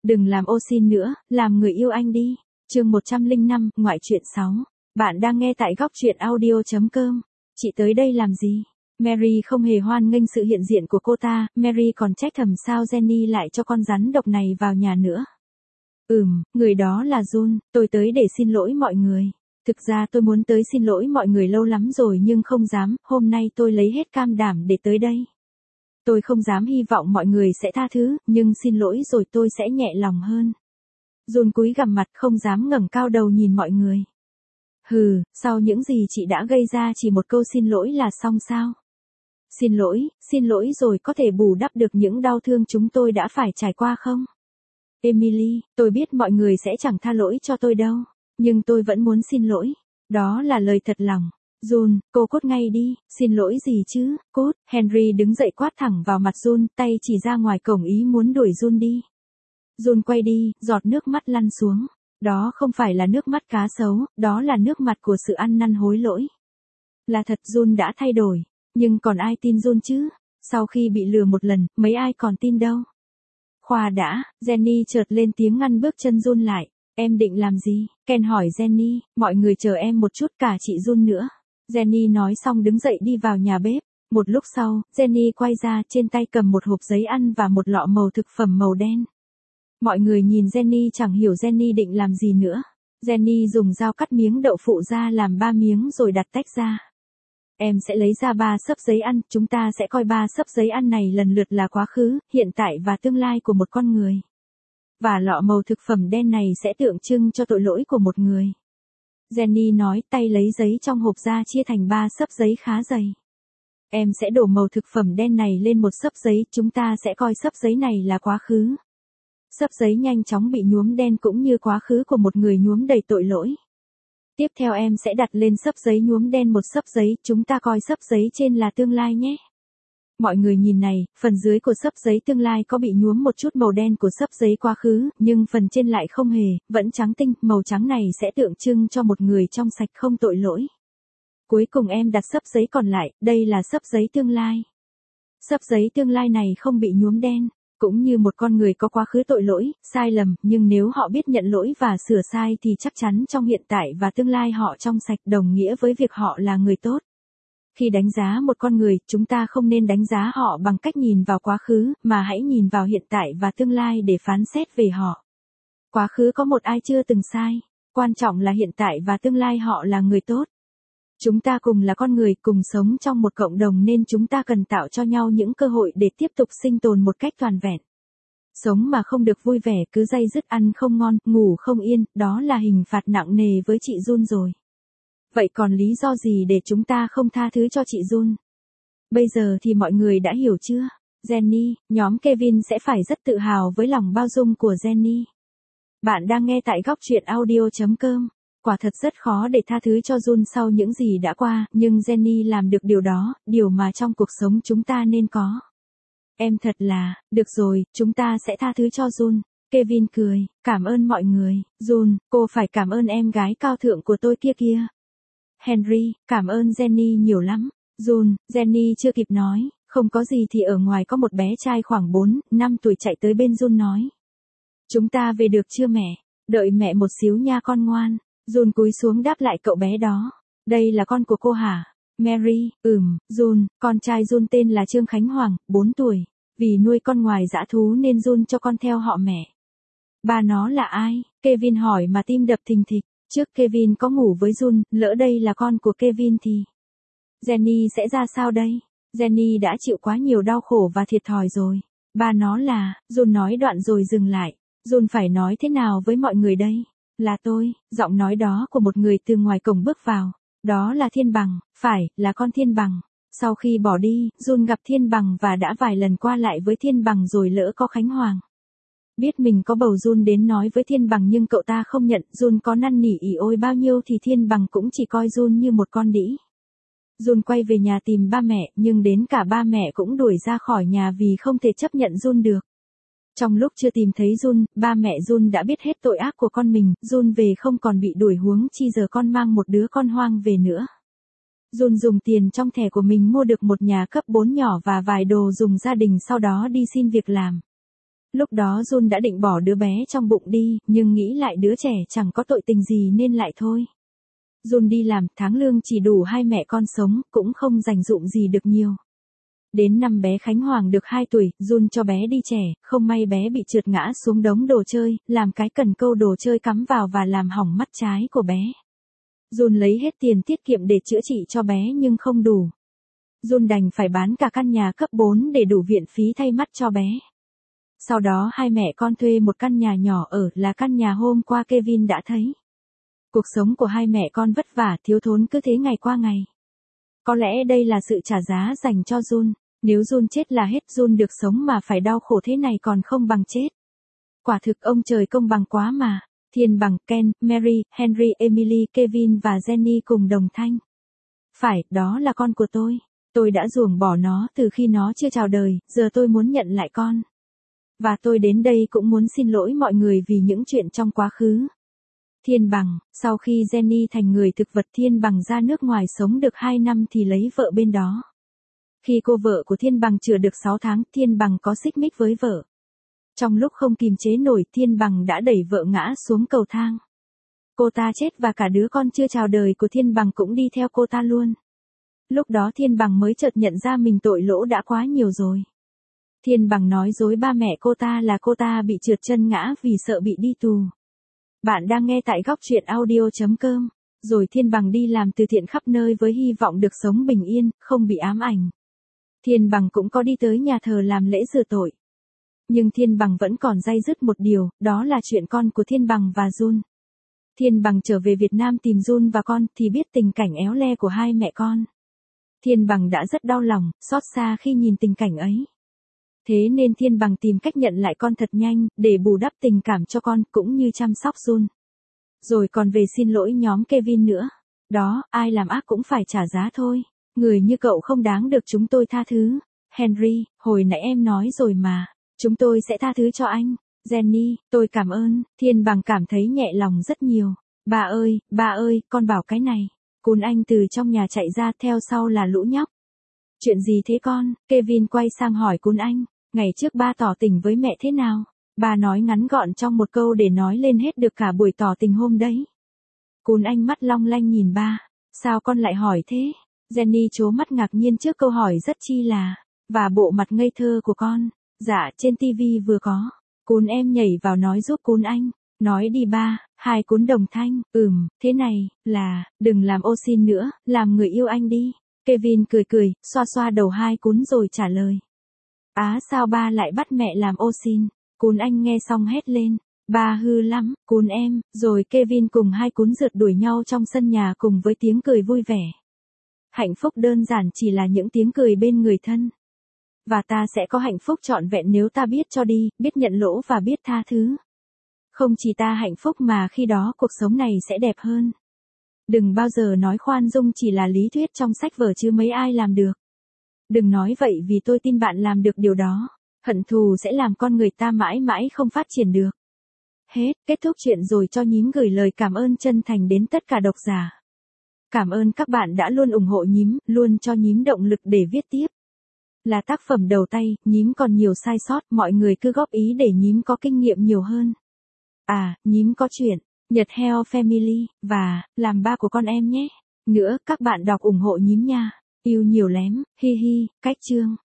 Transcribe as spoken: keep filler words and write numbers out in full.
Đừng làm ô xin nữa, làm người yêu anh đi. Chương một trăm lẻ năm, ngoại truyện sáu. Bạn đang nghe tại góc truyện audio chấm com. Chị tới đây làm gì? Mary không hề hoan nghênh sự hiện diện của cô ta, Mary còn trách thầm sao Jenny lại cho con rắn độc này vào nhà nữa. Ừm, người đó là Jun, tôi tới để xin lỗi mọi người. Thực ra tôi muốn tới xin lỗi mọi người lâu lắm rồi nhưng không dám, hôm nay tôi lấy hết can đảm để tới đây. Tôi không dám hy vọng mọi người sẽ tha thứ, nhưng xin lỗi rồi tôi sẽ nhẹ lòng hơn. Jun cúi gằm mặt không dám ngẩng cao đầu nhìn mọi người. Hừ, sau những gì chị đã gây ra chỉ một câu xin lỗi là xong sao? Xin lỗi, xin lỗi rồi có thể bù đắp được những đau thương chúng tôi đã phải trải qua không? Emily, tôi biết mọi người sẽ chẳng tha lỗi cho tôi đâu, nhưng tôi vẫn muốn xin lỗi. Đó là lời thật lòng. Jun, cô cút ngay đi, xin lỗi gì chứ, cút. Henry đứng dậy quát thẳng vào mặt Jun, tay chỉ ra ngoài cổng ý muốn đuổi Jun đi. Jun quay đi, giọt nước mắt lăn xuống. Đó không phải là nước mắt cá sấu, đó là nước mặt của sự ăn năn hối lỗi. Là thật Jun đã thay đổi, nhưng còn ai tin Jun chứ? Sau khi bị lừa một lần, mấy ai còn tin đâu. Khoa đã, Jenny chợt lên tiếng ngăn bước chân Jun lại. Em định làm gì? Ken hỏi Jenny, mọi người chờ em một chút cả chị Jun nữa. Jenny nói xong đứng dậy đi vào nhà bếp. Một lúc sau, Jenny quay ra trên tay cầm một hộp giấy ăn và một lọ màu thực phẩm màu đen. Mọi người nhìn Jenny chẳng hiểu Jenny định làm gì nữa. Jenny dùng dao cắt miếng đậu phụ ra làm ba miếng rồi đặt tách ra. Em sẽ lấy ra ba xấp giấy ăn, chúng ta sẽ coi ba xấp giấy ăn này lần lượt là quá khứ, hiện tại và tương lai của một con người. Và lọ màu thực phẩm đen này sẽ tượng trưng cho tội lỗi của một người. Jenny nói tay lấy giấy trong hộp ra chia thành ba xấp giấy khá dày. Em sẽ đổ màu thực phẩm đen này lên một xấp giấy, chúng ta sẽ coi xấp giấy này là quá khứ. Xấp giấy nhanh chóng bị nhuốm đen cũng như quá khứ của một người nhuốm đầy tội lỗi. Tiếp theo em sẽ đặt lên xấp giấy nhuốm đen một xấp giấy, chúng ta coi xấp giấy trên là tương lai nhé. Mọi người nhìn này, phần dưới của xấp giấy tương lai có bị nhuốm một chút màu đen của xấp giấy quá khứ, nhưng phần trên lại không hề, vẫn trắng tinh, màu trắng này sẽ tượng trưng cho một người trong sạch không tội lỗi. Cuối cùng em đặt xấp giấy còn lại, đây là xấp giấy tương lai. Xấp giấy tương lai này không bị nhuốm đen, cũng như một con người có quá khứ tội lỗi, sai lầm, nhưng nếu họ biết nhận lỗi và sửa sai thì chắc chắn trong hiện tại và tương lai họ trong sạch, đồng nghĩa với việc họ là người tốt. Khi đánh giá một con người, chúng ta không nên đánh giá họ bằng cách nhìn vào quá khứ, mà hãy nhìn vào hiện tại và tương lai để phán xét về họ. Quá khứ có một ai chưa từng sai, quan trọng là hiện tại và tương lai họ là người tốt. Chúng ta cùng là con người, cùng sống trong một cộng đồng nên chúng ta cần tạo cho nhau những cơ hội để tiếp tục sinh tồn một cách toàn vẹn. Sống mà không được vui vẻ, cứ day dứt ăn không ngon, ngủ không yên, đó là hình phạt nặng nề với chị Jun rồi. Vậy còn lý do gì để chúng ta không tha thứ cho chị Jun? Bây giờ thì mọi người đã hiểu chưa? Jenny, nhóm Kevin sẽ phải rất tự hào với lòng bao dung của Jenny. Bạn đang nghe tại góc truyện audio chấm com. Quả thật rất khó để tha thứ cho Jun sau những gì đã qua, nhưng Jenny làm được điều đó, điều mà trong cuộc sống chúng ta nên có. Em thật là, được rồi, chúng ta sẽ tha thứ cho Jun. Kevin cười, cảm ơn mọi người. Jun, cô phải cảm ơn em gái cao thượng của tôi kia kia. Henry, cảm ơn Jenny nhiều lắm. Jun, Jenny chưa kịp nói, không có gì thì ở ngoài có một bé trai khoảng bốn, năm tuổi chạy tới bên Jun nói. Chúng ta về được chưa mẹ? Đợi mẹ một xíu nha con ngoan. Jun cúi xuống đáp lại cậu bé đó. Đây là con của cô hả? Mary, ừm, Jun, con trai Jun tên là Trương Khánh Hoàng, bốn tuổi. Vì nuôi con ngoài dã thú nên Jun cho con theo họ mẹ. Ba nó là ai? Kevin hỏi mà tim đập thình thịch. Trước Kevin có ngủ với Jun, lỡ đây là con của Kevin thì Jenny sẽ ra sao đây? Jenny đã chịu quá nhiều đau khổ và thiệt thòi rồi. Ba nó là, Jun nói đoạn rồi dừng lại. Jun phải nói thế nào với mọi người đây? Là tôi, giọng nói đó của một người từ ngoài cổng bước vào. Đó là Thiên Bằng, phải, là con Thiên Bằng. Sau khi bỏ đi, Jun gặp Thiên Bằng và đã vài lần qua lại với Thiên Bằng rồi lỡ có Khánh Hoàng. Biết mình có bầu Jun đến nói với Thiên Bằng nhưng cậu ta không nhận, Jun có năn nỉ ỉ ôi bao nhiêu thì Thiên Bằng cũng chỉ coi Jun như một con đĩ. Jun quay về nhà tìm ba mẹ, nhưng đến cả ba mẹ cũng đuổi ra khỏi nhà vì không thể chấp nhận Jun được. Trong lúc chưa tìm thấy Jun, ba mẹ Jun đã biết hết tội ác của con mình, Jun về không còn bị đuổi huống chi giờ con mang một đứa con hoang về nữa. Jun dùng tiền trong thẻ của mình mua được một nhà cấp bốn nhỏ và vài đồ dùng gia đình sau đó đi xin việc làm. Lúc đó Jun đã định bỏ đứa bé trong bụng đi, nhưng nghĩ lại đứa trẻ chẳng có tội tình gì nên lại thôi. Jun đi làm, tháng lương chỉ đủ hai mẹ con sống, cũng không dành dụm gì được nhiều. Đến năm bé Khánh Hoàng được hai tuổi, Jun cho bé đi trẻ, không may bé bị trượt ngã xuống đống đồ chơi, làm cái cần câu đồ chơi cắm vào và làm hỏng mắt trái của bé. Jun lấy hết tiền tiết kiệm để chữa trị cho bé nhưng không đủ. Jun đành phải bán cả căn nhà cấp bốn để đủ viện phí thay mắt cho bé. Sau đó hai mẹ con thuê một căn nhà nhỏ ở, là căn nhà hôm qua Kevin đã thấy. Cuộc sống của hai mẹ con vất vả, thiếu thốn cứ thế ngày qua ngày. Có lẽ đây là sự trả giá dành cho Jun. Nếu Jun chết là hết, Jun được sống mà phải đau khổ thế này còn không bằng chết. Quả thực ông trời công bằng quá mà. Thiên bằng, Ken, Mary, Henry, Emily, Kevin và Jenny cùng đồng thanh. Phải, đó là con của tôi. Tôi đã ruồng bỏ nó từ khi nó chưa chào đời, giờ tôi muốn nhận lại con. Và tôi đến đây cũng muốn xin lỗi mọi người vì những chuyện trong quá khứ. Thiên bằng, sau khi Jenny thành người thực vật, Thiên bằng ra nước ngoài sống được hai năm thì lấy vợ bên đó. Khi cô vợ của Thiên bằng chữa được sáu tháng, Thiên bằng có xích mích với vợ. Trong lúc không kìm chế nổi, Thiên bằng đã đẩy vợ ngã xuống cầu thang. Cô ta chết và cả đứa con chưa chào đời của Thiên bằng cũng đi theo cô ta luôn. Lúc đó Thiên bằng mới chợt nhận ra mình tội lỗ đã quá nhiều rồi. Thiên bằng nói dối ba mẹ cô ta là cô ta bị trượt chân ngã vì sợ bị đi tù. Bạn đang nghe tại góc truyện audio chấm com. Rồi Thiên bằng đi làm từ thiện khắp nơi với hy vọng được sống bình yên, không bị ám ảnh. Thiên bằng cũng có đi tới nhà thờ làm lễ rửa tội. Nhưng Thiên bằng vẫn còn day dứt một điều, đó là chuyện con của Thiên bằng và Jun. Thiên bằng trở về Việt Nam tìm Jun và con thì biết tình cảnh éo le của hai mẹ con. Thiên bằng đã rất đau lòng, xót xa khi nhìn tình cảnh ấy. Thế nên Thiên bằng tìm cách nhận lại con thật nhanh, để bù đắp tình cảm cho con, cũng như chăm sóc Jun. Rồi còn về xin lỗi nhóm Kevin nữa. Đó, ai làm ác cũng phải trả giá thôi. Người như cậu không đáng được chúng tôi tha thứ. Henry, hồi nãy em nói rồi mà. Chúng tôi sẽ tha thứ cho anh. Jenny, tôi cảm ơn. Thiên bằng cảm thấy nhẹ lòng rất nhiều. Ba ơi, ba ơi, con bảo cái này. Cún anh từ trong nhà chạy ra, theo sau là lũ nhóc. Chuyện gì thế con? Kevin quay sang hỏi Cún anh. Ngày trước ba tỏ tình với mẹ thế nào? Ba nói ngắn gọn trong một câu để nói lên hết được cả buổi tỏ tình hôm đấy. Cún anh mắt long lanh nhìn ba. Sao con lại hỏi thế? Jenny trố mắt ngạc nhiên trước câu hỏi rất chi là. Và bộ mặt ngây thơ của con. Dạ, trên tivi vừa có. Cún em nhảy vào nói giúp Cún anh. Nói đi ba. Hai Cún đồng thanh. Ừm, thế này, là, đừng làm ô xin nữa, làm người yêu anh đi. Kevin cười cười, xoa xoa đầu hai Cún rồi trả lời. Á sao ba lại bắt mẹ làm ô xin? Cún anh nghe xong hét lên. Ba hư lắm, Cún em, rồi Kevin cùng hai Cún rượt đuổi nhau trong sân nhà cùng với tiếng cười vui vẻ. Hạnh phúc đơn giản chỉ là những tiếng cười bên người thân. Và ta sẽ có hạnh phúc trọn vẹn nếu ta biết cho đi, biết nhận lỗ và biết tha thứ. Không chỉ ta hạnh phúc mà khi đó cuộc sống này sẽ đẹp hơn. Đừng bao giờ nói khoan dung chỉ là lý thuyết trong sách vở chứ mấy ai làm được. Đừng nói vậy vì tôi tin bạn làm được điều đó. Hận thù sẽ làm con người ta mãi mãi không phát triển được. Hết, kết thúc chuyện rồi cho nhím gửi lời cảm ơn chân thành đến tất cả độc giả. Cảm ơn các bạn đã luôn ủng hộ nhím, luôn cho nhím động lực để viết tiếp. Là tác phẩm đầu tay, nhím còn nhiều sai sót, mọi người cứ góp ý để nhím có kinh nghiệm nhiều hơn. À, nhím có chuyện, Nhật Heo Family, và, làm ba của con em nhé. Nữa, các bạn đọc ủng hộ nhím nha. Yêu nhiều lắm, hi hi, cách chương.